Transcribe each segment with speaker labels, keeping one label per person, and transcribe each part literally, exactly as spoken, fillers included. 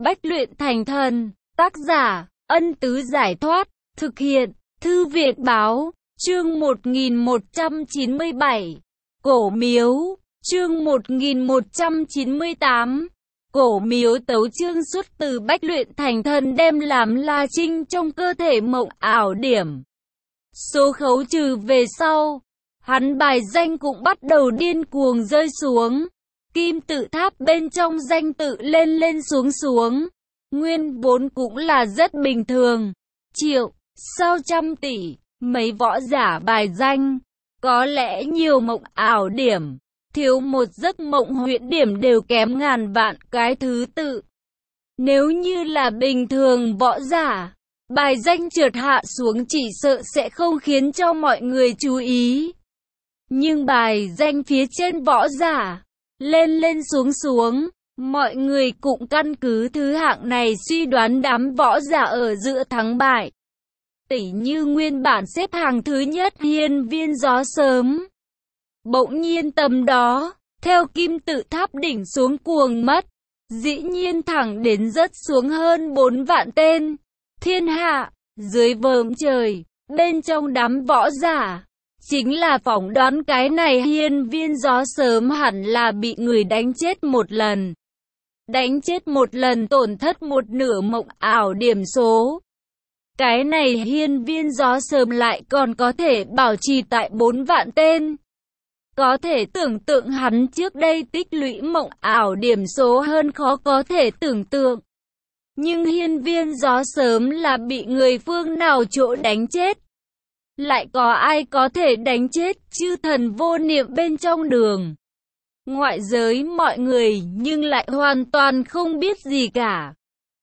Speaker 1: Bách luyện thành thần. Tác giả, Ân Tứ Giải Thoát. Thực hiện, Thư Viện Báo. Chương một nghìn một trăm chín mươi bảy. Cổ Miếu. Chương một nghìn một trăm chín mươi tám. Cổ Miếu tấu chương xuất từ Bách luyện thành thần đem làm La Trinh trong cơ thể mộng ảo điểm số khấu trừ về sau, hắn bài danh cũng bắt đầu điên cuồng rơi xuống. Kim tự tháp bên trong danh tự lên lên xuống xuống, nguyên vốn cũng là rất bình thường. Triệu, sau trăm tỷ, mấy võ giả bài danh, có lẽ nhiều mộng ảo điểm, thiếu một giấc mộng huyễn điểm đều kém ngàn vạn cái thứ tự. Nếu như là bình thường võ giả, bài danh trượt hạ xuống chỉ sợ sẽ không khiến cho mọi người chú ý. Nhưng bài danh phía trên võ giả, lên lên xuống xuống, mọi người cũng căn cứ thứ hạng này suy đoán đám võ giả ở giữa thắng bại. Tỷ như nguyên bản xếp hàng thứ nhất hiên viên gió sớm. Bỗng nhiên tầm đó, theo kim tự tháp đỉnh xuống cuồng mất, dĩ nhiên thẳng đến rớt xuống hơn bốn vạn tên. Thiên hạ, dưới vòm trời, bên trong đám võ giả, chính là phỏng đoán cái này hiên viên gió sớm hẳn là bị người đánh chết một lần. Đánh chết một lần tổn thất một nửa mộng ảo điểm số. Cái này hiên viên gió sớm lại còn có thể bảo trì tại bốn vạn tên. Có thể tưởng tượng hắn trước đây tích lũy mộng ảo điểm số hơn khó có thể tưởng tượng. Nhưng hiên viên gió sớm là bị người phương nào chỗ đánh chết? Lại có ai có thể đánh chết chư thần vô niệm bên trong đường? Ngoại giới mọi người nhưng lại hoàn toàn không biết gì cả.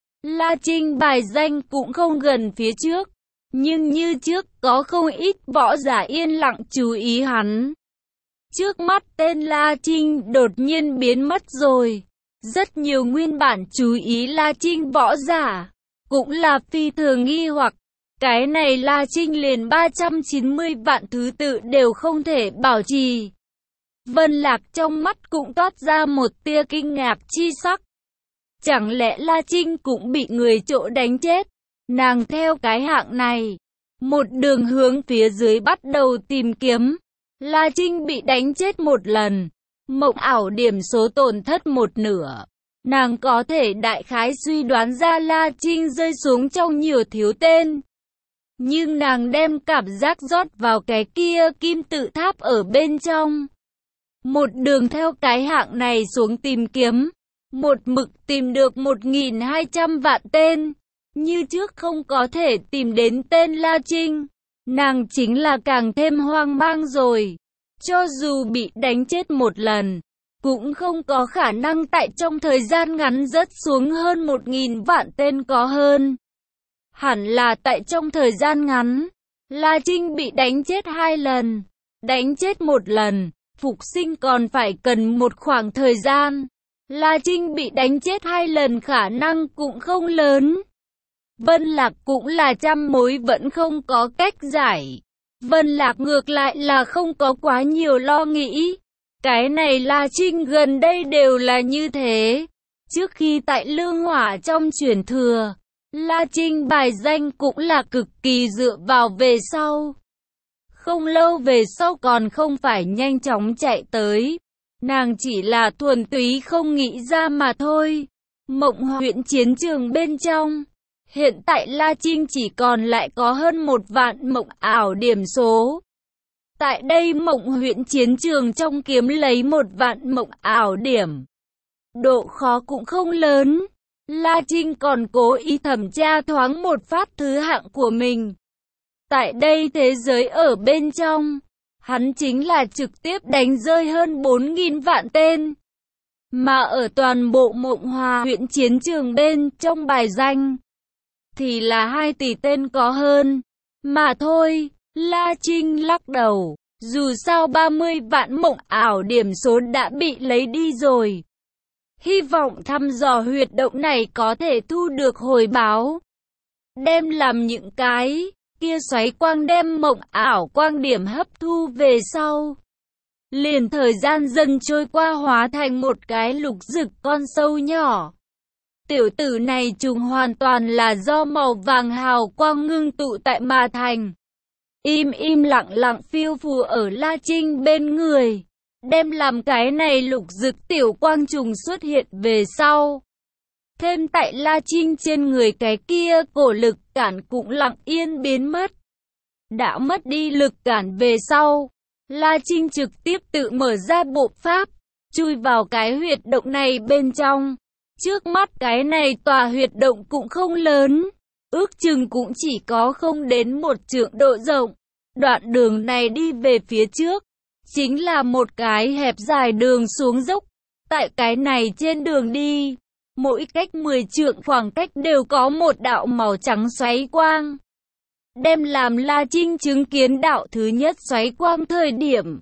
Speaker 1: La Trinh bài danh cũng không gần phía trước, nhưng như trước có không ít võ giả yên lặng chú ý hắn. Trước mắt tên La Trinh đột nhiên biến mất rồi. Rất nhiều nguyên bản chú ý La Trinh võ giả, cũng là phi thường nghi hoặc. Cái này La Trinh liền ba trăm chín mươi vạn thứ tự đều không thể bảo trì. Vân Lạc trong mắt cũng toát ra một tia kinh ngạc chi sắc. Chẳng lẽ La Trinh cũng bị người chỗ đánh chết? Nàng theo cái hạng này, một đường hướng phía dưới bắt đầu tìm kiếm. La Trinh bị đánh chết một lần, mộng ảo điểm số tổn thất một nửa. Nàng có thể đại khái suy đoán ra La Trinh rơi xuống trong nhiều thiếu tên. Nhưng nàng đem cảm giác rót vào cái kia kim tự tháp ở bên trong. Một đường theo cái hạng này xuống tìm kiếm, một mực tìm được một nghìn hai trăm vạn tên. Như trước không có thể tìm đến tên La Trinh, nàng chính là càng thêm hoang mang rồi. Cho dù bị đánh chết một lần, cũng không có khả năng tại trong thời gian ngắn rớt xuống hơn một nghìn vạn tên có hơn. Hẳn là tại trong thời gian ngắn, La Trinh bị đánh chết hai lần. Đánh chết một lần, phục sinh còn phải cần một khoảng thời gian. La Trinh bị đánh chết hai lần khả năng cũng không lớn. Vân Lạc cũng là trăm mối vẫn không có cách giải. Vân Lạc ngược lại là không có quá nhiều lo nghĩ. Cái này La Trinh gần đây đều là như thế. Trước khi tại Lương Hỏa trong truyền thừa, La Trinh bài danh cũng là cực kỳ dựa vào về sau. Không lâu về sau còn không phải nhanh chóng chạy tới. Nàng chỉ là thuần túy không nghĩ ra mà thôi. Mộng huyện chiến trường bên trong, hiện tại La Trinh chỉ còn lại có hơn một vạn mộng ảo điểm số. Tại đây mộng huyện chiến trường trong kiếm lấy một vạn mộng ảo điểm, độ khó cũng không lớn. La Trinh còn cố ý thẩm tra thoáng một phát thứ hạng của mình. Tại đây thế giới ở bên trong, hắn chính là trực tiếp đánh rơi hơn bốn nghìn vạn tên. Mà ở toàn bộ mộng hòa huyện chiến trường bên trong bài danh, thì là hai tỷ tên có hơn. Mà thôi, La Trinh lắc đầu. Dù sao ba mươi vạn mộng ảo điểm số đã bị lấy đi rồi. Hy vọng thăm dò huyệt động này có thể thu được hồi báo. Đem làm những cái kia xoáy quang đem mộng ảo quang điểm hấp thu về sau. Liền thời gian dần trôi qua hóa thành một cái lục rực con sâu nhỏ. tiểu tử này trùng hoàn toàn là do màu vàng hào quang ngưng tụ tại mà thành. Im im lặng lặng phiêu phù ở La Trinh bên người, đem làm cái này lục dực tiểu quang trùng xuất hiện về sau. Thêm tại La Trinh trên người cái kia cổ lực cản cũng lặng yên biến mất. Đã mất đi lực cản về sau, La Trinh trực tiếp tự mở ra bộ pháp, chui vào cái huyệt động này bên trong. Trước mắt cái này tòa huyệt động cũng không lớn, ước chừng cũng chỉ có không đến một trượng độ rộng. Đoạn đường này đi về phía trước, chính là một cái hẹp dài đường xuống dốc. Tại cái này trên đường đi, mỗi cách mười trượng khoảng cách đều có một đạo màu trắng xoáy quang. Đem làm La Trinh chứng kiến đạo thứ nhất xoáy quang thời điểm,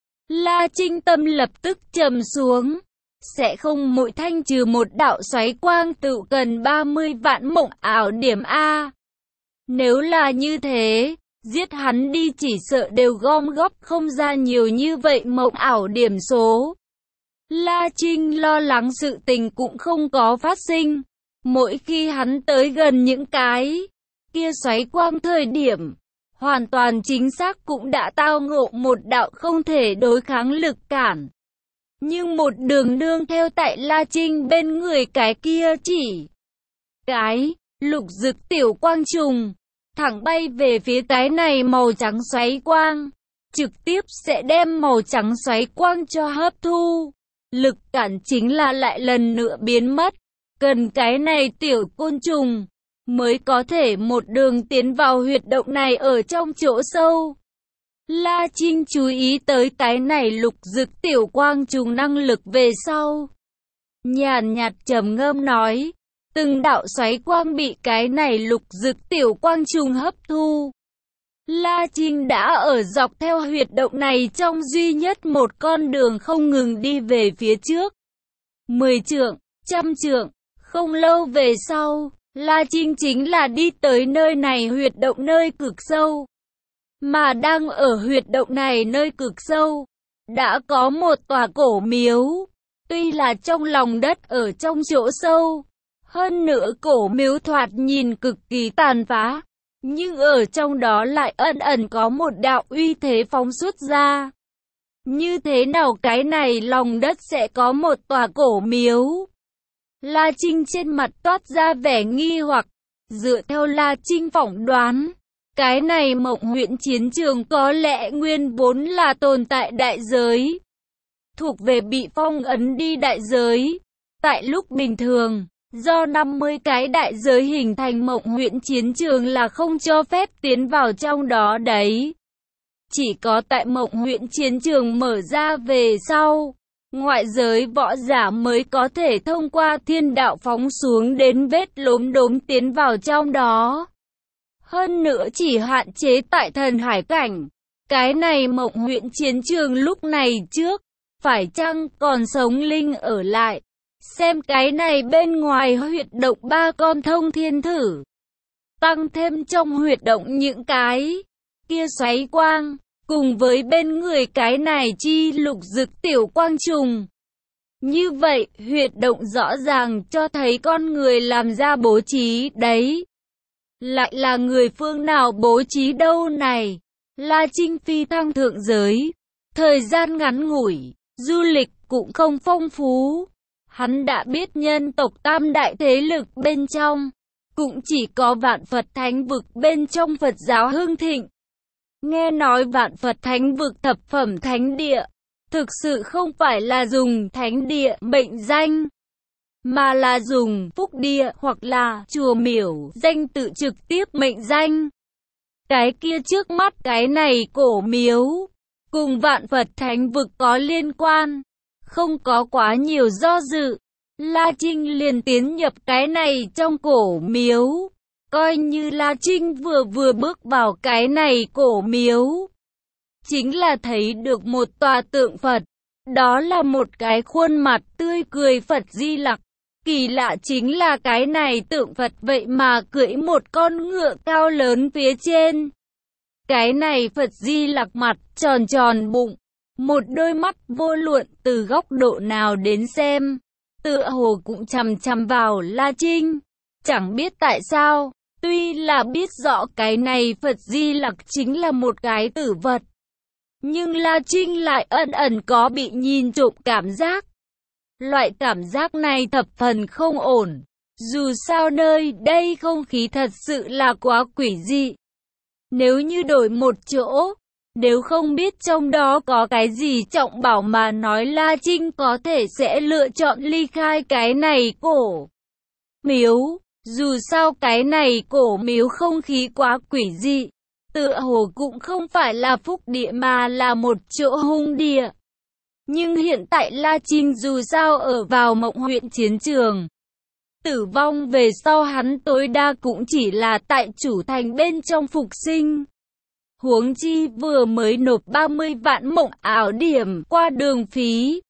Speaker 1: La Trinh tâm lập tức trầm xuống. Sẽ không mỗi thanh trừ một đạo xoáy quang tự cần ba mươi vạn mộng ảo điểm A. Nếu là như thế, giết hắn đi chỉ sợ đều gom góp không ra nhiều như vậy mộng ảo điểm số. La Trinh lo lắng sự tình cũng không có phát sinh. Mỗi khi hắn tới gần những cái kia xoáy quang thời điểm, hoàn toàn chính xác cũng đã tao ngộ một đạo không thể đối kháng lực cản. Nhưng một đường nương theo tại La Trinh bên người cái kia chỉ cái lục dực tiểu quang trùng, thẳng bay về phía cái này màu trắng xoáy quang, trực tiếp sẽ đem màu trắng xoáy quang cho hấp thu. Lực cản chính là lại lần nữa biến mất, cần cái này tiểu côn trùng mới có thể một đường tiến vào huyệt động này ở trong chỗ sâu. La Trinh chú ý tới cái này lục dực tiểu quang trùng năng lực về sau, nhàn nhạt trầm ngâm nói, từng đạo xoáy quang bị cái này lục dực tiểu quang trùng hấp thu. La Trinh đã ở dọc theo huyệt động này trong duy nhất một con đường không ngừng đi về phía trước. Mười trượng, trăm trượng, không lâu về sau, La Trinh chính là đi tới nơi này huyệt động nơi cực sâu. Mà đang ở huyệt động này nơi cực sâu, đã có một tòa cổ miếu. Tuy là trong lòng đất ở trong chỗ sâu, hơn nữa cổ miếu thoạt nhìn cực kỳ tàn phá, nhưng ở trong đó lại ẩn ẩn có một đạo uy thế phóng xuất ra. Như thế nào cái này lòng đất sẽ có một tòa cổ miếu? La Trinh trên mặt toát ra vẻ nghi hoặc. Dựa theo La Trinh phỏng đoán, cái này mộng huyện chiến trường có lẽ nguyên vốn là tồn tại đại giới, thuộc về bị phong ấn đi đại giới. Tại lúc bình thường, do năm mươi cái đại giới hình thành mộng huyện chiến trường là không cho phép tiến vào trong đó đấy. Chỉ có tại mộng huyện chiến trường mở ra về sau, ngoại giới võ giả mới có thể thông qua thiên đạo phóng xuống đến vết lốm đốm tiến vào trong đó. Hơn nữa chỉ hạn chế tại thần hải cảnh. Cái này mộng huyện chiến trường lúc này trước, phải chăng còn sống linh ở lại? Xem cái này bên ngoài huyệt động ba con thông thiên thử. Tăng thêm trong huyệt động những cái kia xoáy quang, cùng với bên người cái này chi lục dực tiểu quang trùng. Như vậy, huyệt động rõ ràng cho thấy con người làm ra bố trí đấy. Lại là người phương nào bố trí đâu này? La Trinh phi thăng thượng giới, thời gian ngắn ngủi, du lịch cũng không phong phú. Hắn đã biết nhân tộc tam đại thế lực bên trong, cũng chỉ có Vạn Phật Thánh Vực bên trong Phật giáo hưng thịnh. Nghe nói Vạn Phật Thánh Vực thập phẩm thánh địa, thực sự không phải là dùng thánh địa mệnh danh, mà là dùng phúc địa hoặc là chùa miểu danh tự trực tiếp mệnh danh. Cái kia trước mắt cái này cổ miếu, cùng Vạn Phật Thánh Vực có liên quan. Không có quá nhiều do dự, La Trinh liền tiến nhập cái này trong cổ miếu. Coi như La Trinh vừa vừa bước vào cái này cổ miếu, chính là thấy được một tòa tượng Phật. Đó là một cái khuôn mặt tươi cười Phật Di Lặc. Kỳ lạ chính là cái này tượng Phật vậy mà cưỡi một con ngựa cao lớn phía trên. Cái này Phật Di Lặc mặt tròn tròn bụng, một đôi mắt vô luận từ góc độ nào đến xem, tựa hồ cũng chằm chằm vào La Trinh. Chẳng biết tại sao, tuy là biết rõ cái này Phật Di Lặc chính là một cái tử vật, nhưng La Trinh lại ẩn ẩn có bị nhìn trộm cảm giác. Loại cảm giác này thập phần không ổn. Dù sao nơi đây không khí thật sự là quá quỷ dị. Nếu như đổi một chỗ, nếu không biết trong đó có cái gì trọng bảo mà nói, La Trinh có thể sẽ lựa chọn ly khai cái này cổ miếu. Dù sao cái này cổ miếu không khí quá quỷ dị, tựa hồ cũng không phải là phúc địa mà là một chỗ hung địa. Nhưng hiện tại La Trinh dù sao ở vào Mộng huyện chiến trường. Tử vong về sau hắn tối đa cũng chỉ là tại chủ thành bên trong phục sinh. Huống chi vừa mới nộp ba mươi vạn mộng ảo điểm qua đường phí.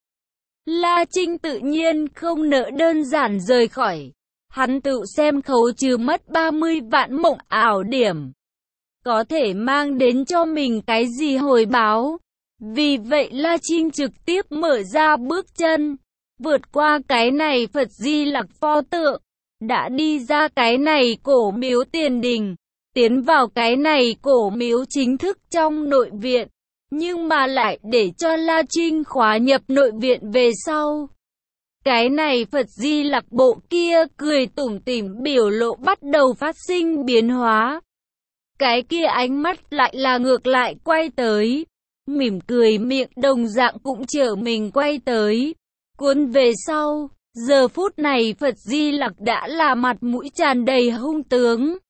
Speaker 1: La Trinh tự nhiên không nỡ đơn giản rời khỏi. Hắn tự xem khấu trừ mất ba mươi vạn mộng ảo điểm có thể mang đến cho mình cái gì hồi báo. Vì vậy La Trinh trực tiếp mở ra bước chân, vượt qua cái này Phật Di Lặc pho tượng, đã đi ra cái này cổ miếu tiền đình, tiến vào cái này cổ miếu chính thức trong nội viện, nhưng mà lại để cho La Trinh khóa nhập nội viện về sau. Cái này Phật Di Lặc bộ kia cười tủm tỉm biểu lộ bắt đầu phát sinh biến hóa. Cái kia ánh mắt lại là ngược lại quay tới, mỉm cười miệng đồng dạng cũng trở mình quay tới, cuốn về sau. Giờ phút này Phật Di Lặc đã là mặt mũi tràn đầy hung tướng.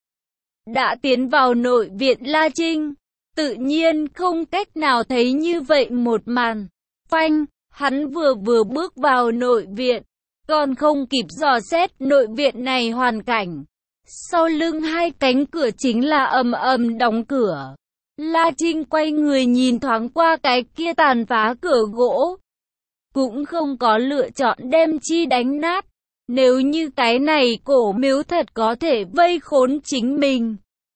Speaker 1: Đã tiến vào nội viện La Trinh, tự nhiên không cách nào thấy như vậy một màn. Phanh, hắn vừa vừa bước vào nội viện, còn không kịp dò xét nội viện này hoàn cảnh. Sau lưng hai cánh cửa chính là ầm ầm đóng cửa. La Trinh quay người nhìn thoáng qua cái kia tàn phá cửa gỗ, cũng không có lựa chọn đem chi đánh nát. Nếu như cái này cổ miếu thật có thể vây khốn chính mình,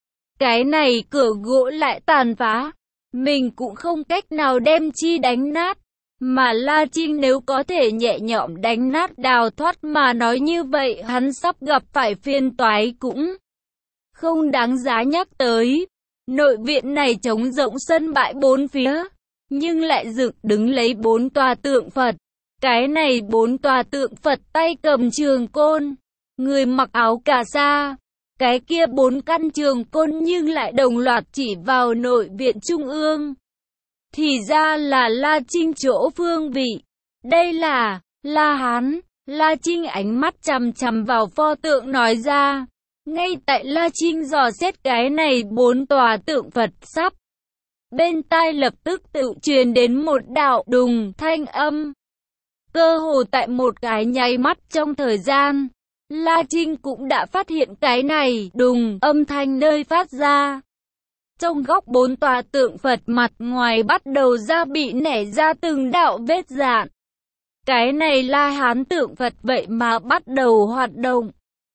Speaker 1: cái này cửa gỗ lại tàn phá, mình cũng không cách nào đem chi đánh nát. Mà La Trinh nếu có thể nhẹ nhõm đánh nát đào thoát mà nói, như vậy hắn sắp gặp phải phiền toái cũng không đáng giá nhắc tới. Nội viện này trống rộng sân bãi bốn phía, nhưng lại dựng đứng lấy bốn tòa tượng Phật. Cái này bốn tòa tượng Phật tay cầm trường côn, người mặc áo cà sa. Cái kia bốn căn trường côn nhưng lại đồng loạt chỉ vào nội viện trung ương. Thì ra là La Trinh chỗ phương vị. Đây là, là hắn. La Trinh ánh mắt chằm chằm vào pho tượng nói ra. Ngay tại La Trinh dò xét cái này bốn tòa tượng Phật sắp, bên tai lập tức tự truyền đến một đạo đùng thanh âm. Cơ hồ tại một cái nháy mắt trong thời gian, La Trinh cũng đã phát hiện cái này đùng âm thanh nơi phát ra. Trong góc bốn tòa tượng Phật mặt ngoài bắt đầu ra bị nẻ ra từng đạo vết dạn. Cái này La Hán tượng Phật vậy mà bắt đầu hoạt động.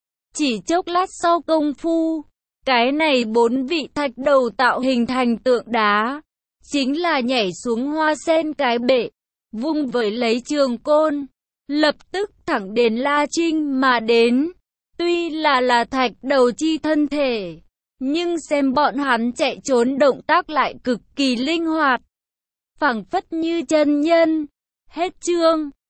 Speaker 1: Chỉ chốc lát sau công phu, cái này bốn vị thạch đầu tạo hình thành tượng đá, chính là nhảy xuống hoa sen cái bệ, vung với lấy trường côn, lập tức thẳng đến La Trinh mà đến. Tuy là là thạch đầu chi thân thể, nhưng xem bọn hắn chạy trốn động tác lại cực kỳ linh hoạt, phảng phất như chân nhân. Hết chương.